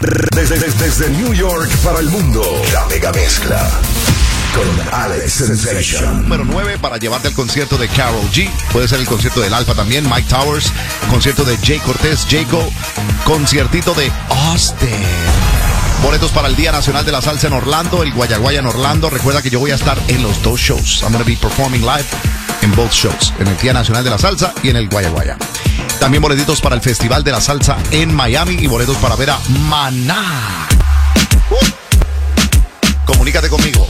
Desde New York para el mundo, la mega mezcla con Alex Sensation. Número 9 para llevarte al concierto de Karol G. Puede ser el concierto del Alfa también, Mike Towers. Concierto de Jay Cortez, Jaco. Conciertito de Austin. Boletos para el Día Nacional de la Salsa en Orlando, el Guayaguaya en Orlando. Recuerda que yo voy a estar en los dos shows. I'm going to be performing live en both shows, en el Día Nacional de la Salsa y en el Guayaguaya. También boletitos para el Festival de la Salsa en Miami y boletos para ver a Maná. Comunícate conmigo,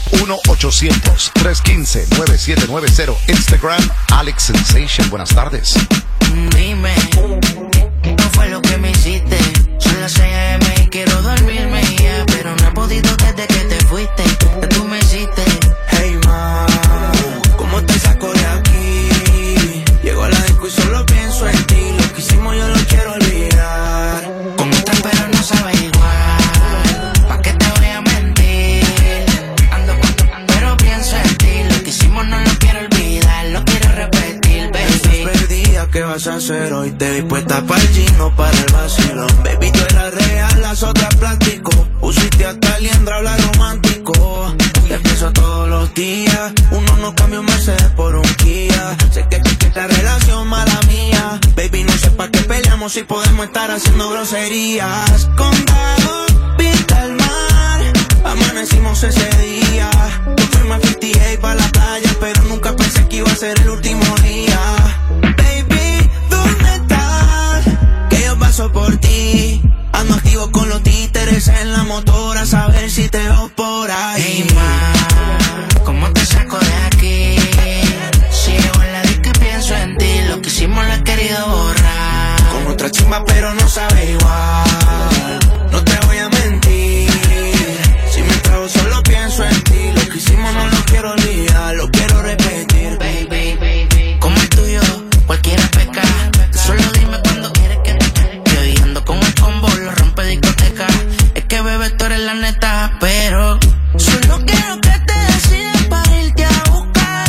1-800-315-9790. Instagram, Alex Sensation. Buenas tardes. Dime, ¿qué fue lo que me hiciste? Son las 6 AM y quiero dormirme ya, pero no he podido desde que te fuiste. ¿Qué tú me hiciste? Hey ma, ¿cómo te saco de aquí? Llego a la disco y solo pienso en ti. Lo que hicimos yo lo quiero olvidar. Con otra pero no sabe igual. ¿Pa' qué te voy a mentir? Ando pero pienso en ti. Lo que hicimos no lo quiero olvidar. Lo quiero repetir, baby. Estás perdida, ¿qué vas a hacer hoy? Te vi puesta para el gino, para el vacilón. Baby, tú eras real, las otras plástico. Usiste hasta liendra, habla romántico. Te pienso todos los días. Uno no cambia un Mercedes por un Kia. Sé que la relación mala mía. Baby, no sé pa' qué peleamos si podemos estar haciendo groserías. Condado, vista al mar. Amanecimos ese día. Yo fuimos a 58 pa' la playa, pero nunca pensé que iba a ser el último día. Baby, ¿dónde estás? Que yo paso por ti. Ando activo con los títeres en la motora, a saber si te veo por ahí. Hey ma, ¿cómo te saco de aquí? Si llego en la disco y pienso en ti. Lo que hicimos lo he querido borrar. Con otra chimba pero no sabe igual. No te voy a mentir. Si me trago solo pienso en ti. Lo que hicimos no lo quiero olvidar. Lo quiero repetir. Baby, como el tuyo, cualquiera peca. Solo dime cuando quieres que te hoy ando con el combo, lo rompe discoteca. Es que bebé tú eres la neta, pero solo quiero que te decidas para irte a buscar.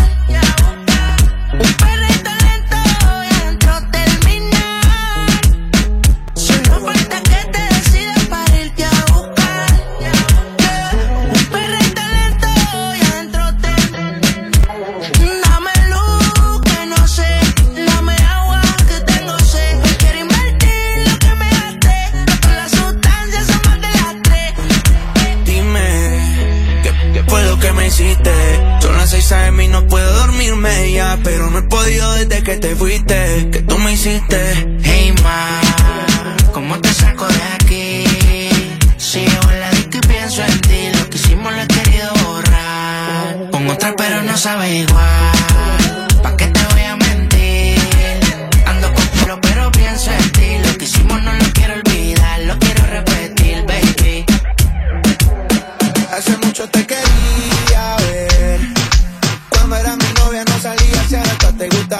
Un perrito lento y adentro terminar. Solo falta que te decidas para irte a buscar. Un perrito lento y adentro terminar. Dame luz que no sé, dame agua que tengo sed. Quiero invertir lo que me gasté, con las sustancias son más de las 3. Dime, ¿qué fue lo que me hiciste? Son las 6 AM y no puedo dormirme ya, pero no he podido desde que te fuiste. ¿Qué tú me hiciste? Hey ma, ¿cómo te saco de aquí? Si llego en la disco y pienso en ti. Lo que hicimos lo he querido borrar. Con otra pero no sabe igual. ¿Pa' qué te voy a mentir? Ando con pelo pero pienso en ti. Lo que hicimos no lo quiero olvidar. Lo quiero repetir, baby. Hace mucho te quería ver. Cuando era mi novia no salía, si ahora te gusta.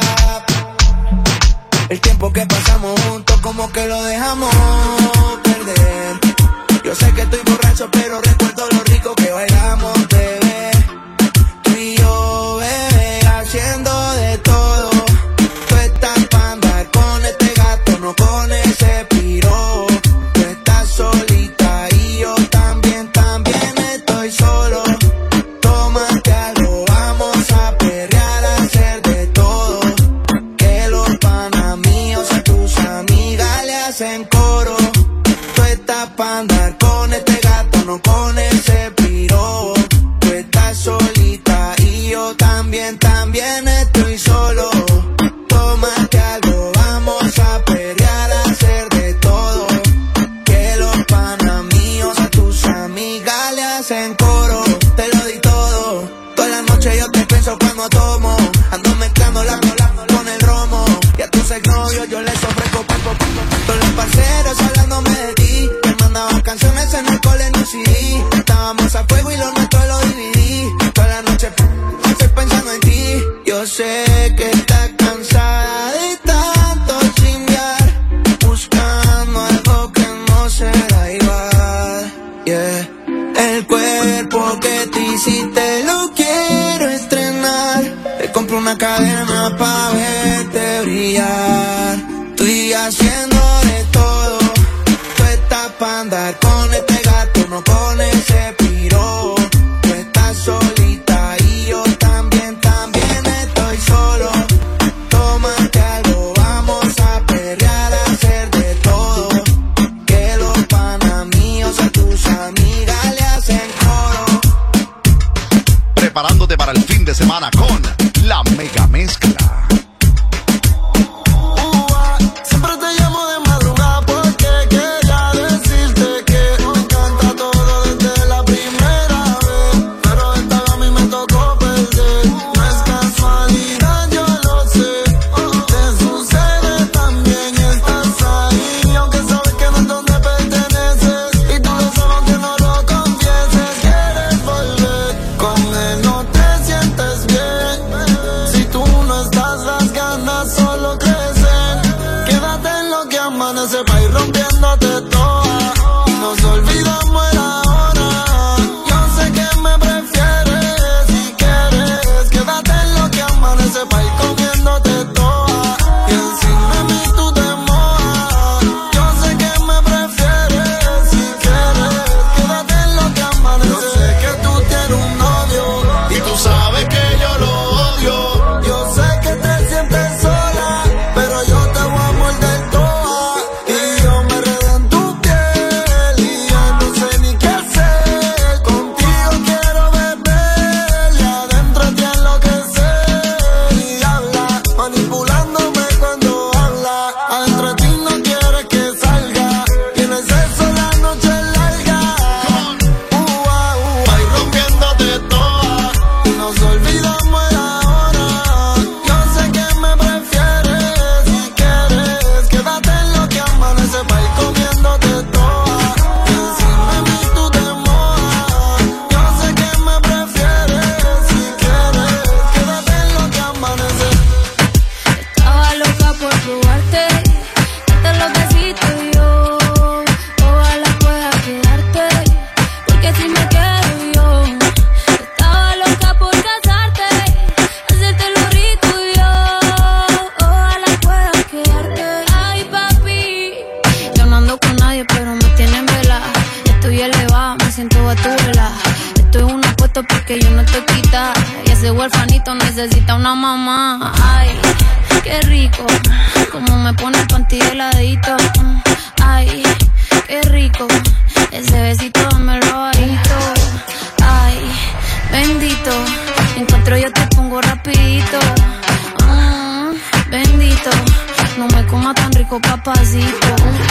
El tiempo que pasamos juntos como que lo dejamos perder. Yo sé que estoy borracho pero recuerdo lo rico que bailamos, bebé. Tú y yo, bebé, haciendo de todo. Tú estás pa' andar con este gato, no con ese piro. Tú estás solita y yo también estoy solo. Tómate algo, vamos a perrear, a hacer de todo. Que los panas míos a tus amigas le hacen coro. Tú estás pa' andar con este gato, no con ese piro. Tú estás solita y yo también estoy solo. Tómate algo, vamos a perrear, a hacer de todo. Que los panas míos a tus amigas le hacen coro. Te lo di todo, toda la noche yo te pienso cuando tomo. Ando mezclando la con el romo. Y a tus exnovios yo les ofrezco palpo. Todos los parceros hablándome de ti. Me mandaban canciones en el cole en un CD. Estábamos a fuego y lo nuestro lo dividí. Toda la noche estoy pensando en ti. Yo sé que estás cansada de tanto chingar, buscando algo que no será igual. Yeah. El cuerpo que te hiciste lo quiero estrenar. Te compro una cadena pa' verte brillar. Estoy haciendo de todo. Tú estás pa' andar con este gato, no con ese piro. Tú estás solita y yo también estoy solo. Tómate algo, vamos a perrear, a hacer de todo. Que los panas míos a tus amigas le hacen coro. Preparándote para el fin de semana con la mega mezcla. Porque yo no estoy quita y ese huerfanito necesita una mamá. Ay, qué rico, como me pone el panty heladito. Ay, qué rico, ese besito dámelo bajito. Ay, bendito, encuentro yo te pongo rapidito. Bendito, no me coma tan rico, papacito.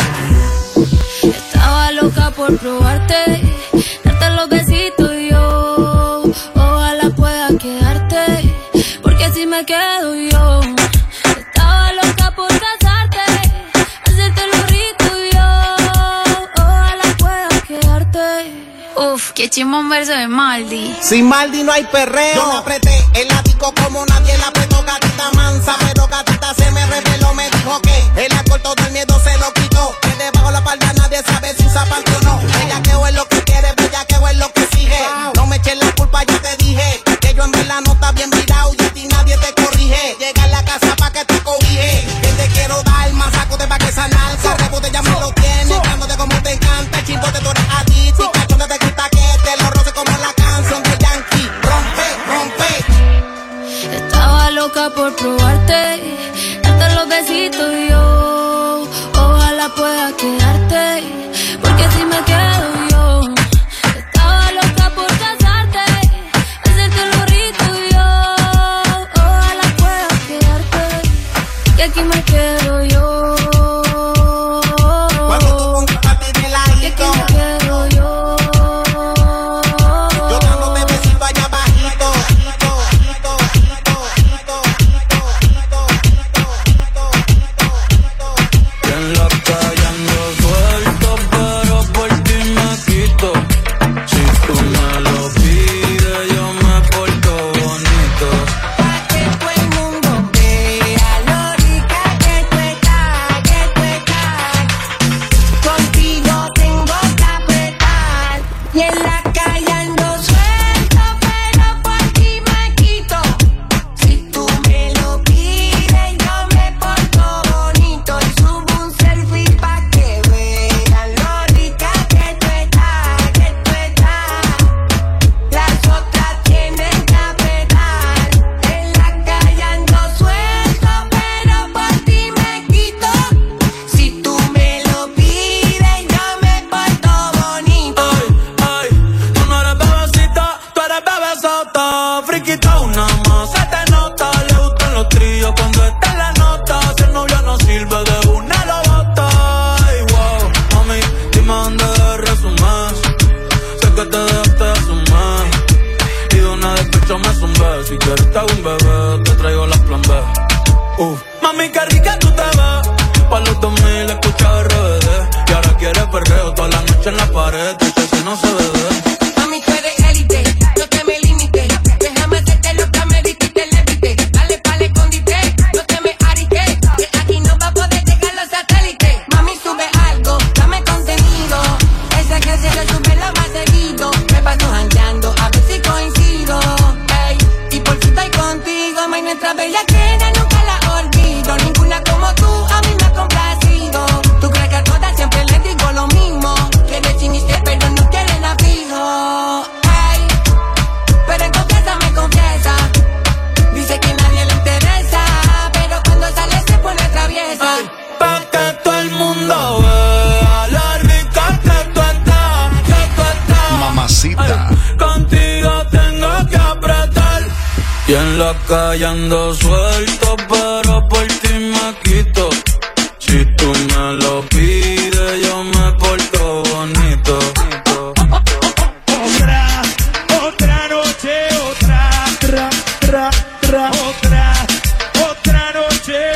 Estaba loca por probarte, darte los besitos y yo ojalá pueda quedarte, porque si me quedo yo. Estaba loca por casarte, hacerte lo rico y yo ojalá pueda quedarte. Uf, qué chimón verso de Maldi. Sin Maldi no hay perreo. Yo me apreté el ático como nadie la apretó, gatita mansa, pero gatita se me reveló, me dijo que el alcohol todo el miedo se lo quitó, que debajo la palda nadie sabe si usa panty o no. Bellaqueo es lo que quiere, bellaqueo es lo que exige. No me eches la culpa, ya te dije que yo en verdad no está bien virado y a ti nadie te corrige. Llega a la casa pa' que te cobije, que te quiero dar más saco de pa' que sanar. Rebote ya me lo tienes, dándote como te encanta, el chimbote tú eres adicto y cachonde te gusta que te lo roce como la canción de Yankee. Rompe, rompe. Estaba loca por probarte, darte los besitos y yo ojalá pueda quedarte, porque si me quedo yo. Estaba loca por casarte, hacerte lo rico y yo ojalá pueda quedarte, y aquí me quedo yo. Cuando tú compraste de ladito, y aquí me quedo yo. yo dándote besito allá bajito. En la calle ando suelto, pero por ti me quito. Si tú me lo pides, yo me porto bonito. Pa' que todo el mundo vea lo rica que tú estás, Contigo tengo que apretar. Y en la calle ando suelto, pero por ti me quito. Si tú me lo pides, yo me porto bonito. Y subo un selfie pa' que vean lo rica que Si quieres te hago un bebé, te traigo las plan B. Mami, qué rica tú te ves. Pa' los 2000 escucha RBD. Y ahora quieres perreo toda la noche en la pared. Dice que no se bebe. Mami, tú eres élite, no te me limites. Déjame hacerte lo que amerite y te levite. Dale pa'le escondite, no te me ariques. Que aquí no va a poder llegar los satélites. Mami, sube algo, dame contenido. Esa clase lo sube lo más seguido. Me paso jangueando, a ver si coincido. Ey, y por si estoy contigo, mami, nuestra bella queda nunca la olvido. Ninguna como tú a mí me ha complacido. Tú crees que a todas siempre les digo lo mismo. Quieres chiniste pero no quieres la fijo. Ey, pero en confianza me confiesa. Dice que nadie le interesa, pero cuando sale se pone traviesa. Ay, pa' que todo el mundo vea la rica que tú estás, Mamacita. Ay, contigo tengo que apretar. Y en la calle ando suelto, pero por ti me quito. Si tú me lo pides, yo me porto bonito. Otra noche, otra noche,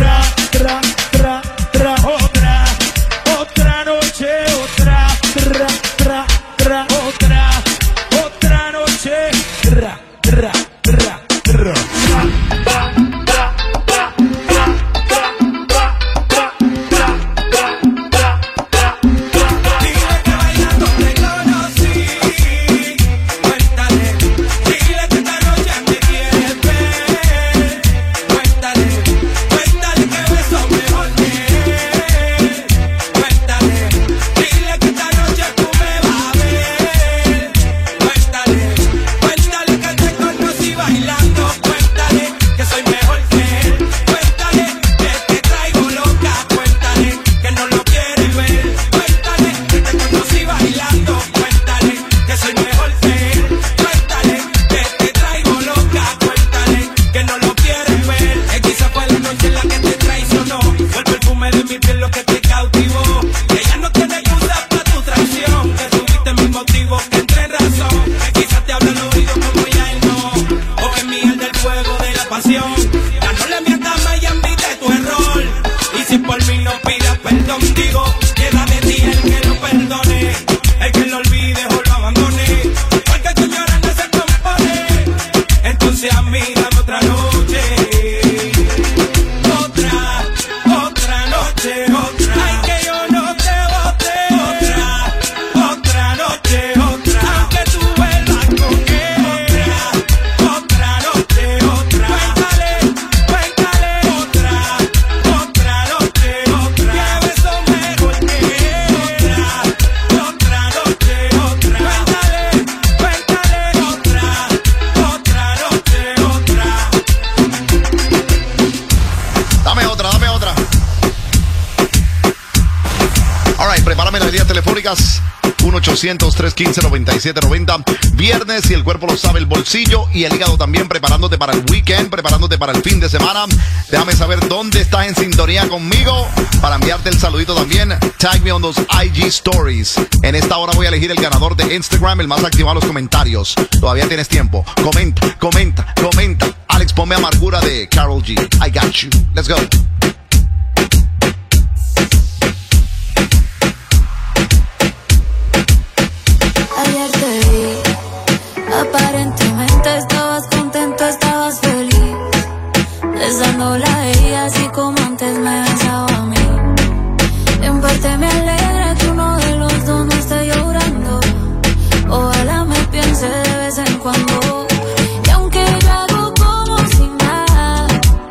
telefónicas 1-800-315-9790. Viernes, y el cuerpo lo sabe, el bolsillo y el hígado también, preparándote para el weekend, preparándote para el fin de semana. Déjame saber dónde estás en sintonía conmigo para enviarte el saludito también. Tag me on those IG stories. En esta hora voy a elegir el ganador de Instagram, el más activo a los comentarios. Todavía tienes tiempo. Comenta, comenta, comenta. Alex, ponme Amargura de Karol G. I got you. Let's go. Ayer te vi, aparentemente estabas contento, estabas feliz, besándola a ella así como antes me besaba a mí. En parte me alegra que uno de los dos no esté llorando. Ojalá me piense de vez en cuando. Y aunque yo hago como si nada,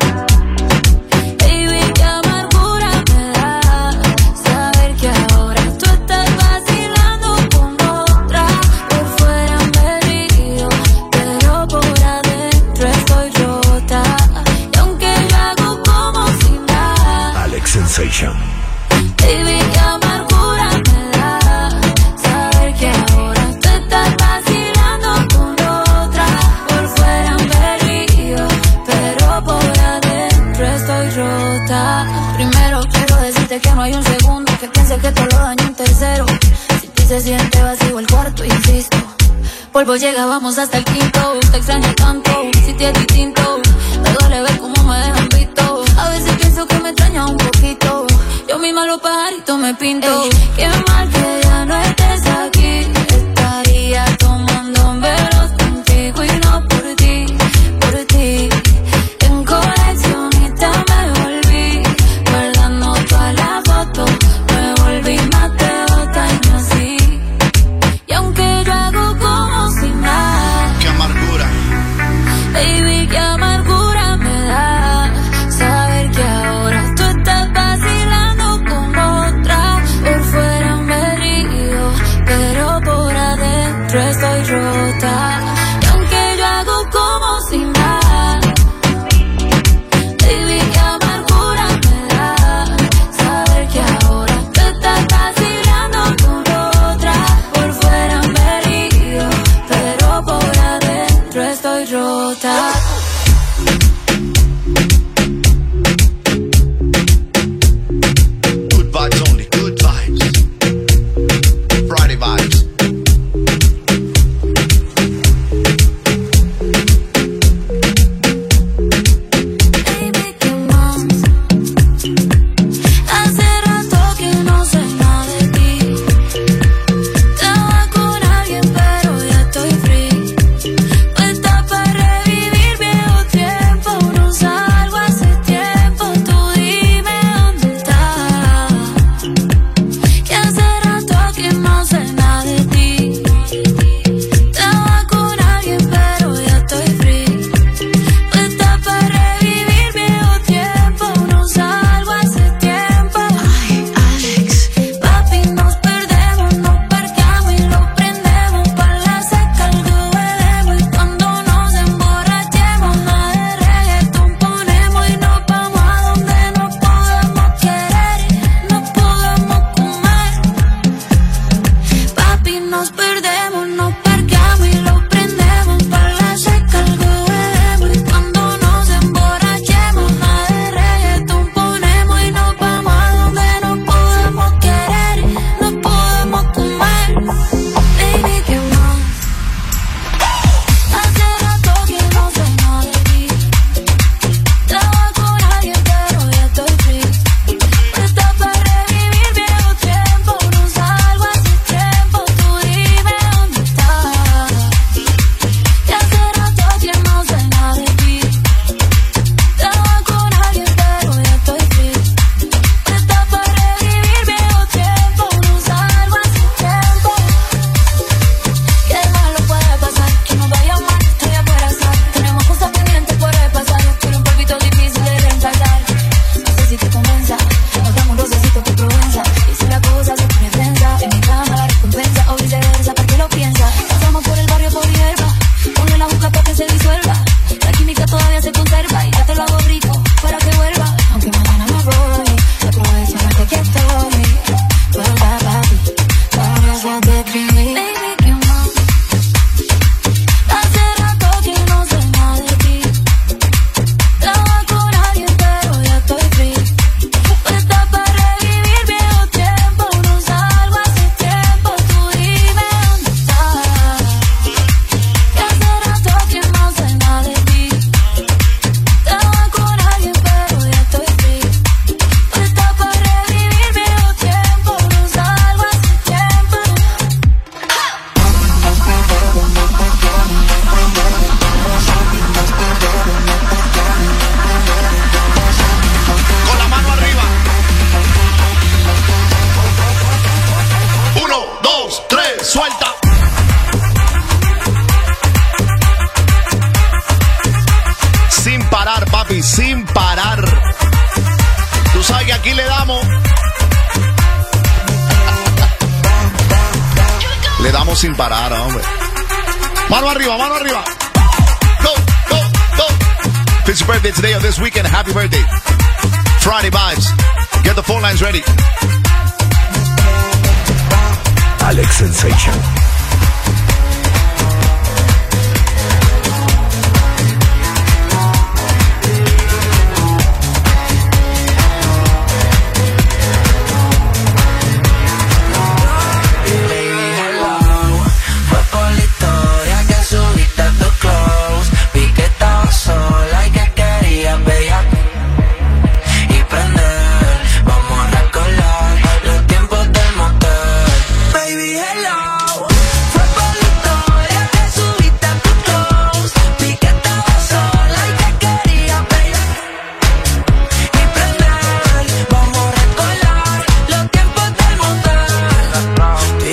baby, qué amargura me da saber que ahora tú estás vacilando con otra. Por fuera me río, pero por adentro estoy rota. Y aunque yo hago como si nada, Alex Sensation. baby, qué amargura me da saber que ahora tú estás vacilando con otra. Por fuera me río, pero por adentro estoy rota. Primero quiero decirte que no hay un segundo que piense que te lo daño un tercero. Si ti se siente vacío el cuarto, insisto, Polvo llega, vamos hasta el quinto. Te extraño tanto, si te es distinto. Me duele ver cómo me dejan visto. A veces pienso que me extraña un poquito. Yo misma los pajaritos me pinto. Qué mal que ya no estés aquí. Estaría tomando velos contigo y no por ti, por ti. En coleccionista me volví, guardando todas las fotos. Me volví más devota y no así. Y aunque yo hago como si nada. Qué amargura. Baby, qué amargura me da saber que ahora tú estás vacilando con otra. Por fuera me río, pero por adentro estoy rota. Y aunque yo hago como si nada, baby, qué amargura me da saber que ahora tú estás vacilando con otra. Por fuera me río, pero por adentro estoy rota. Good vibes only, good vibes. Friday vibes. Baby, ¿qué más? Hace rato que no sé nada de ti. Estaba con alguien pero ya estoy free. Puesta para revivir viejo tiempo. No salgo hace tiempo, tú dime dónde estás. Que hace rato que no sé nada de ti. Estaba con alguien pero ya estoy free. Puesta para revivir viejo tiempo. No salgo hace tiempo. Ay, Alex. Papi, nos perdemos, nos parqueamos y lo prendemos. Pa' la seca algo bebemos. Y cuando nos emborrachemos, nada de reggaetón ponemos. Y nos vamos a donde nos podamos querer, nos podamos comer. Papi, nos perdemos, nos parqueamos y lo prendemos. Pa' la seca algo bebemos. Y cuando nos emborrachemos, nada de reggaetón ponemos. Y nos vamos a donde nos podamos querer, nos podamos comer. Baby, ¿qué más? Hace rato que no sé nada de ti. Estaba con alguien pero ya estoy free. Puesta para revivir viejo tiempo. No salgo hace tiempo, tú dime dónde estás. Que hace rato que no sé nada de ti. Estaba con alguien pero ya estoy free. Puesta para revivir viejo tiempo. No salgo hace tiempo. ¿Qué malo puede pasar? Que nos vaya mal, estoy afuera sal. Tenemos cosas pendientes por repasar. Pero un polvito difícil de reemplazar. No sé si te convenza, nos damos un rocecito por Provenza. Y si la cosa se pone tensa, en mi cama la recompensa. O viceversa, ¿para qué lo piensa? Pasamos por el barrio por hierba. Ponle la boca para que se disuelva. La química todavía se conserva. Y ya te lo hago rico para que vuelva. Aunque mañana me voy, aprovecha la que aquí estoy. Vuelva, papi, para hacerte feliz. Baby, ¿qué más? Hace rato que no sé nada de ti. Estaba con alguien pero ya estoy free. Puesta para revivir viejo tiempo. No salgo hace tiempo, tú dime dónde estás. Que hace rato que no sé nada de ti. Estaba con alguien pero ya estoy free. Puesta para revivir viejo tiempo. No salgo hace tiempo. Con la mano arriba. 1, 2, 3, suelta. Sin parar, papi, sin parar. Tú sabes que aquí le damos. Le damos sin parar, hombre. Mano arriba, mano arriba. Go, go, go. It's your birthday today or this weekend. Happy birthday. Friday vibes. Get the phone lines ready. Alex Sensation. Fue por la historia.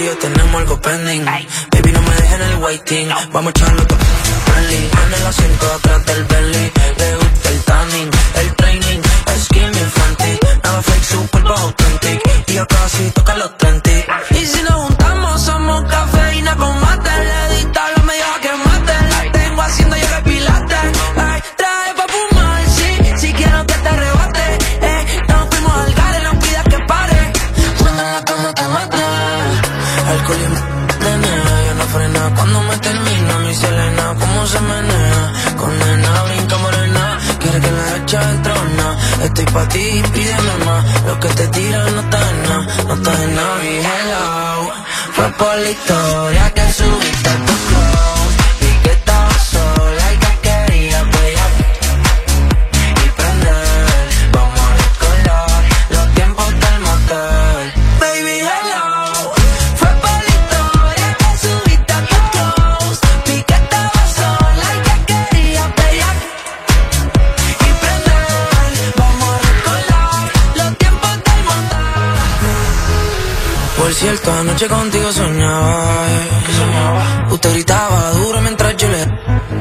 yo tenemos algo pending. Baby, no me dejen el waiting. Vamos a echarlo todo friendly. En el asiento atrás del belly. Le gusta el tanning, el training. Skin infantil, nada fake, super authentic. Y yo casi toca los 30. Y si nos juntamos, somos cafeína con mate. Le dista lo medio a que mate. La tengo haciendo yo que pilate. Ay, trae pa' fumar, sí. Si quiero que te arrebate. Nos fuimos al gare, no pidas que pare. Cuando en la cama te mate. Alcohol y nena, ya no frena. Cuando me termina mi Selena, cómo se menea. Con nena, brinca morena. Quiere que la eche el trono. Estoy pa' ti, pídeme más. Lo que te tiran no está en nada, no está en nada. Y hello, fue por la historia que subiste a tu close. Vi que estaba sola y que quería brillar y prender. Vamos a recordar los tiempos del motel. Baby, hello, fue por la historia que subiste a tu close. Vi que estaba sola y que quería brillar y prender. Vamos a recordar los tiempos del motel. Por cierto, anoche contigo soñaba. Usted gritaba duro mientras yo le...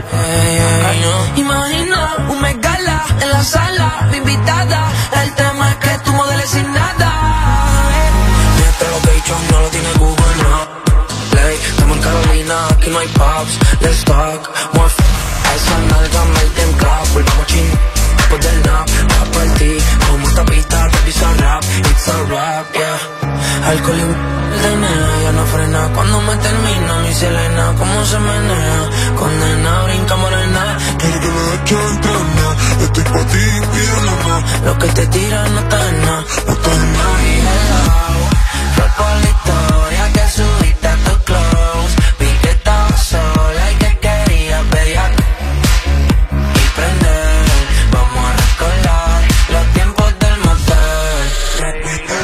Imagina un megala en la sala, mi invitada. El tema es que tú modeles sin nada. Nuestra location no lo tiene Google, no. Play, estamos en Carolina, aquí no hay pubs. Let's talk, more a esa nalga, make them clap. Volvamos chin, después del nap. Va a partir, como esta pista, te pisa rap. It's a rap, yeah. Alcohol y de nena, ya no frena. Cuando me termina mi Selena, cómo se menea. Condena, brinca morena. Quiero que me eche el trono. Estoy pa' ti, pídeme más. Lo que te tiran no está en nada, no está en nada. Y hello, fue por la historia que subiste a tu close. Vi que estaba sola y que quería pelear y prender. Vamos a recordar los tiempos del motel.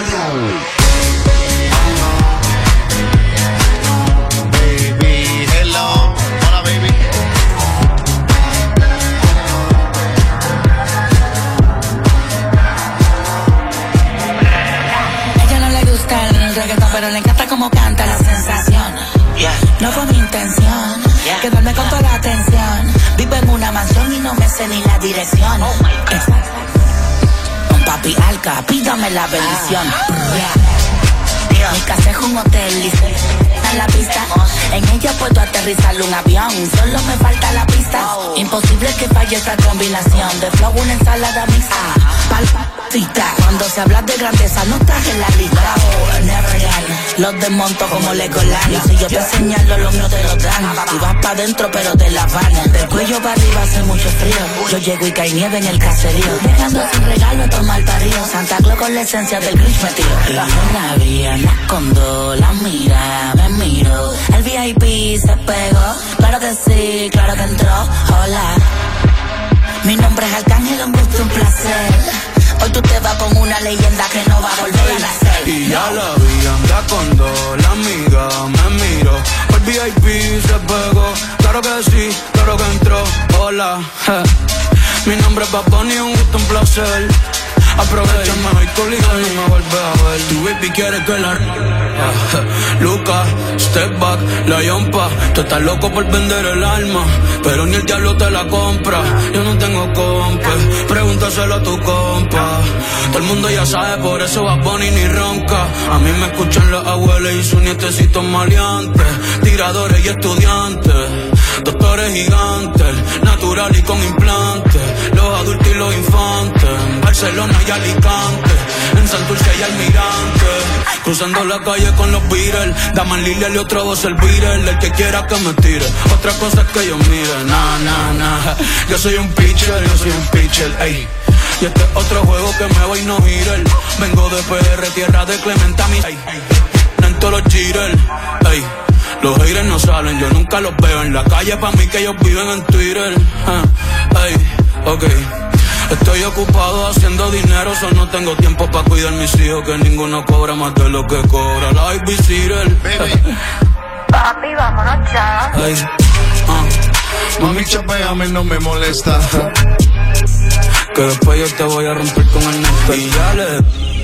Baby, hello. Hola, baby. A ella no le gusta el reggaetón, pero le encanta como canta la sensación. No fue mi intención quedarme con toda la atención. Vivo en una mansión y no me sé ni la dirección. Un papi alca, pídame la bendición. Mi casa es un hotel, dice en la pista. En ella puedo aterrizar un avión, solo me falta la pista. Imposible que falle esta combinación de flow, una ensalada mixta. Palpita, cuando se habla de grandeza no estás en la lista. Never gana, los desmonto como Legoland. Y si yo te señalo, los míos te lo dan. Tú vas pa' dentro pero te la van. Del cuello para arriba hace mucho frío. Yo llego y cae nieve en el caserío. Dejando sin regalo tomar parío. Santa Claus con la esencia del Grinch metido. Y yo la vi, la escondo, la mira, me miro. El VIP se pegó, claro que sí, claro que entró. Hola, mi nombre es Arcángel, un gusto, un placer. Hoy tú te vas con una leyenda que no va a volver a nacer. Y ya la vi, anda con dos, la amiga me miró. El VIP se pegó, claro que sí, claro que entró. Hola, mi nombre es Bad Bunny, un gusto, un placer. Aprovechame hoy collido y no me vuelve a ver. Tu baby quiere que la Luca, step back, la yompa. Tú estás loco por vender el alma, pero ni el diablo te la compra. Yo no tengo compa, pregúntaselo a tu compa. Todo el mundo ya sabe, por eso Bad Bunny ni ronca. A mí me escuchan las abuelas y sus nietecitos maleantes. Tiradores y estudiantes, doctores gigantes, natural y con implantes. Los adultos y los infantes, en Barcelona y Alicante, en Santurce y Almirante. Cruzando la calle con los Beatles, Daman Lilia y otro voz el Beatle. El que quiera que me tire, otra cosa es que yo mire. Yo soy un pitcher, ey. Y este es otro juego que me voy no girar. Vengo de PR, tierra de Clementami, ey. En todos los jitters, ey. Los haters no salen, yo nunca los veo en la calle, pa' mí que ellos viven en Twitter. Ey, ok. Estoy ocupado haciendo dinero, solo no tengo tiempo pa' cuidar mis hijos, que ninguno cobra más de lo que cobra la babysitter. Papi, vámonos ya. Ay, mami, chapeame, no me molesta. Que después yo te voy a romper con el neto. Y ya le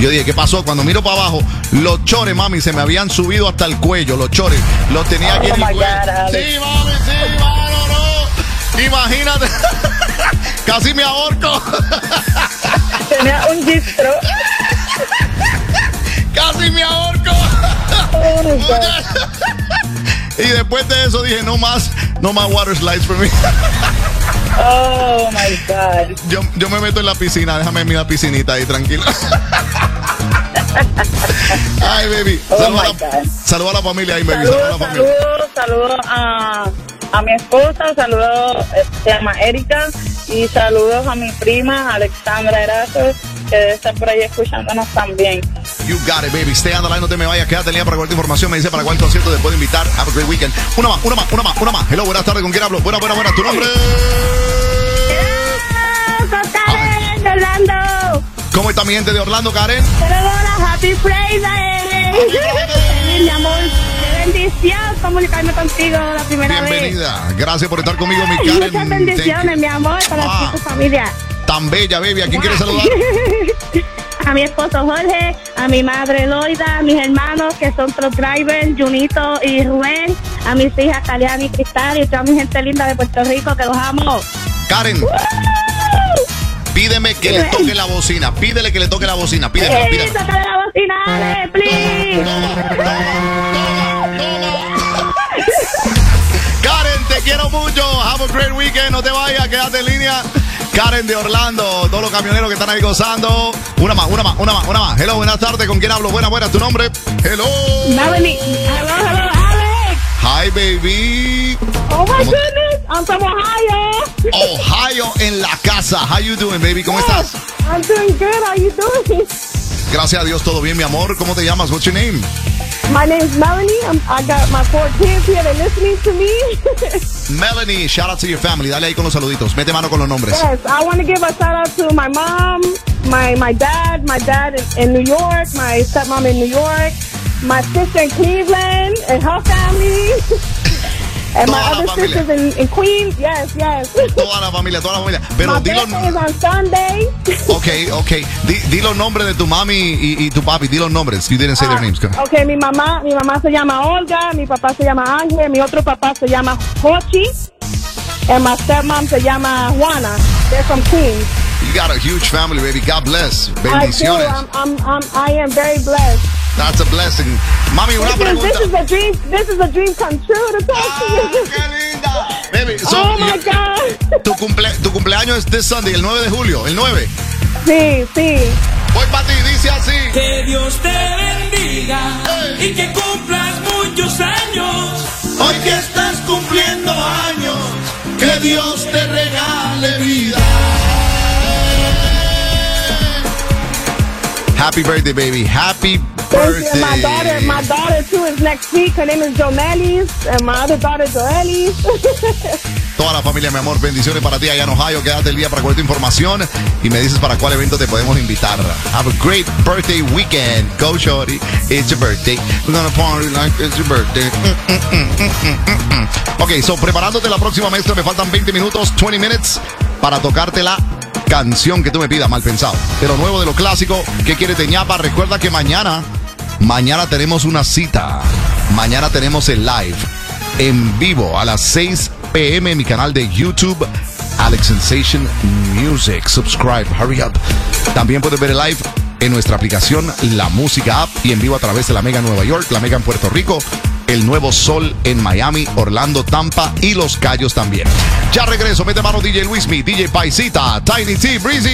Y yo dije, ¿qué pasó? Cuando miro para abajo, los chores, mami, se me habían subido hasta el cuello. Los chores, los tenía aquí en el cuello. Sí, mami, sí, mano, no. Imagínate. Casi me ahorco. Tenía un gistro. Casi me ahorco. Y después de eso dije, no más water slides for me. Oh my God. Yo me meto en la piscina, déjame en la piscinita ahí, tranquila. Ay, baby. Saluda a la familia ahí, baby. Saludos a mi esposa, saludos, se llama Erika, y saludos a mi prima Alexandra Erazo, que debe estar por ahí escuchándonos también. You got it, baby. Stay on the line, no te me vayas, quédate en línea para cualquier información. Me dice para cuál concierto te puedo invitar. Have a great weekend. Una más. Hello, buenas tardes, ¿con quién hablo? Buena. ¿Tu nombre? Con Karen de Orlando. ¿Cómo está mi gente de Orlando, Karen? Hola, Happy Friday. Mi amor, qué bendición comunicarme contigo la primera vez. Bienvenida. Gracias por estar conmigo, mi Karen. Muchas bendiciones, mi amor, para ti y tu familia. Tan bella, baby. ¿A quién quieres saludar? A mi esposo Jorge, a mi madre Loida, a mis hermanos que son truck drivers, Junito y Rubén, a mis hijas Caliani y Cristal y toda mi gente linda de Puerto Rico que los amo. Karen, pídeme que le toque la bocina. Pídele que le toque la bocina. Pídeme. Tócale la bocina, please. Karen, te quiero mucho. Have a great weekend. No te vayas, quédate en línea. Karen de Orlando, todos los camioneros que están ahí gozando. Una más. Hello, buenas tardes. ¿Con quién hablo? Buena. ¿Tu nombre? Hello. Melanie. Hello, Alex. Hi, baby. Oh, my goodness. I'm from Ohio. Ohio en la casa. How you doing, baby? ¿Cómo estás? I'm doing good. How you doing? Gracias a Dios, todo bien, mi amor. ¿Cómo te llamas? What's your name? My name's Melanie. I got my 4 kids here. They're listening to me. Melanie, shout out to your family. Dale ahí con los saluditos. Mete mano con los nombres. Yes, I want to give a shout out to my mom, my dad in New York, my stepmom in New York, my sister in Cleveland and her family. And my other sisters in Queens, yes. Toda la familia. Pero my birthday is on Sunday. Okay. Di los nombres de tu mami y tu papi. Di los nombres. You didn't say their names. Okay, mi mamá se llama Olga, mi papá se llama Ángel, mi otro papá se llama Jochi, and my stepmom se llama Juana. They're from Queens. You got a huge family, baby. God bless. Bendiciones. I am very blessed. That's a blessing. Mami, una pregunta. This is a dream come true to talk to you. ¡Qué linda! Baby, oh my God. Tu cumpleaños es this Sunday, el 9 de julio, el 9. Sí. Voy para ti, dice así. Que Dios te bendiga y que cumplas muchos años. Hoy que estás cumpliendo años, que Dios te regale vida. Happy birthday, baby. Happy birthday. My daughter too is next week. Her name is Jomelis, and my other daughter Joelis. Toda la familia, mi amor, bendiciones para ti allá en Ohio. Quédate el día para cualquier información y me dices para cuál evento te podemos invitar. Have a great birthday weekend. Go, shorty. It's your birthday. We're gonna party like it's your birthday. Ok, so preparándote la próxima mezcla, me faltan 20 minutos, 20 minutes, para tocarte la canción que tú me pidas, mal pensado. De lo nuevo, de lo clásico, ¿qué quieres de ñapa? Recuerda que mañana tenemos una cita. Mañana tenemos el live en vivo a las 6 p.m. en mi canal de YouTube, Alex Sensation Music. Subscribe, hurry up. También puedes ver el live en nuestra aplicación La Música App y en vivo a través de la Mega en Nueva York, la Mega en Puerto Rico, el Nuevo Sol en Miami, Orlando, Tampa y Los Cayos también. Ya regreso, mete mano DJ Luismi, DJ Paisita, Tiny T, Breezy.